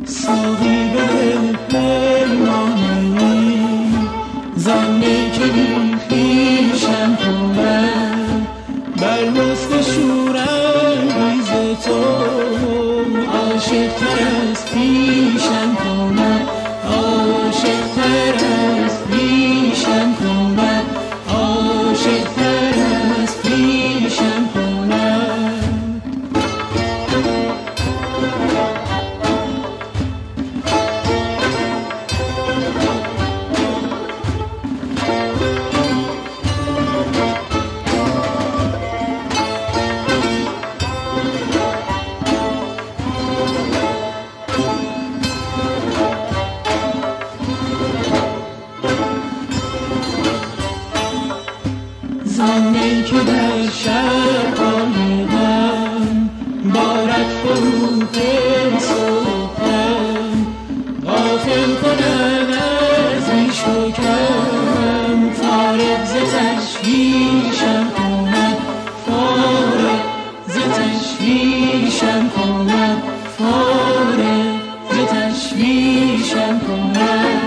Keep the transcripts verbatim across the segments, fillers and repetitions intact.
ساقی به پیمانه‌ای زنی که بی خویشم کنم بر حسن شورانگیز تو عاشق‌تر از پیشم کنم عاشق‌تر از پیشم کنم عاشق‌تر از پیشم کنم زنی که در شب قایقم بارد فروغ صبحم غافل کند از ریش و کم فارغ ز تشویشم کنم فارغ ز تشویشم کنم فارغ ز تشویشم کنم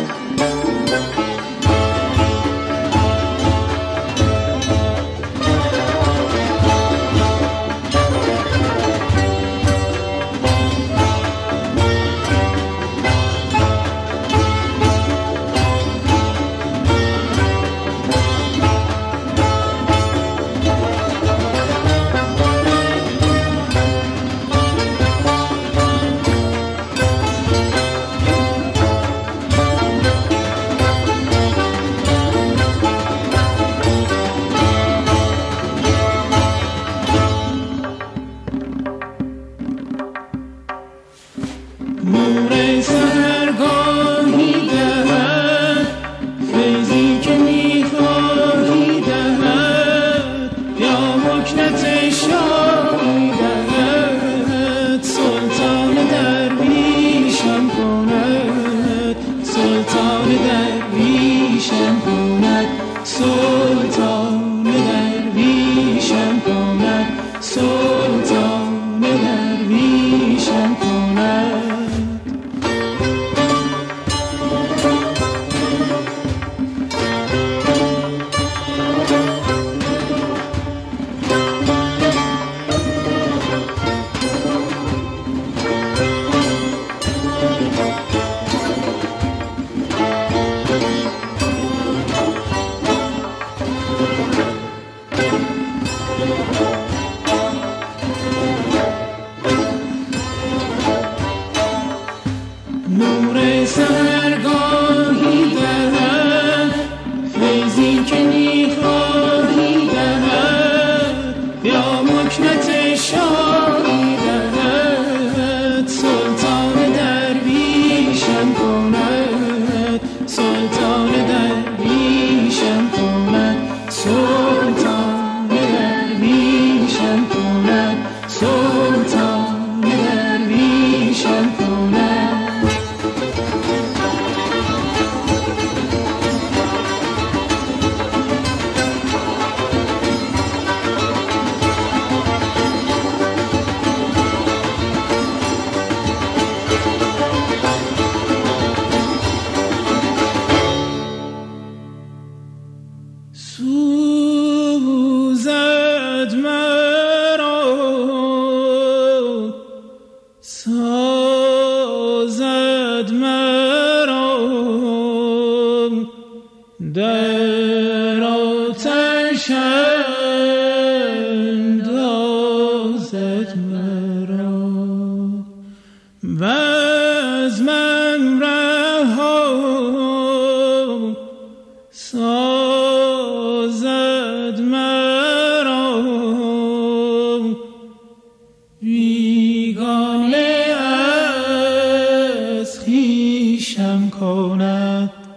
نور سحرگاهی دهد فیضی که میخواهی دهد یا مکنت شاهی دهد سلطان درویشم کند سلطان درویشم کند سلطان درویشم کند سلطان درویشم کند نور سحرگاهی دهد فیضی که میخواهی دهد یا مکنت شاهی دهد سلطان درویشم کند سلطان درویشم کند سلطان درویشم کند سلطان درویشم کند سوزد مرا سازد مرا در آتش اندازد مرا و از من رها سازد مرا بیگانه از خویشم کند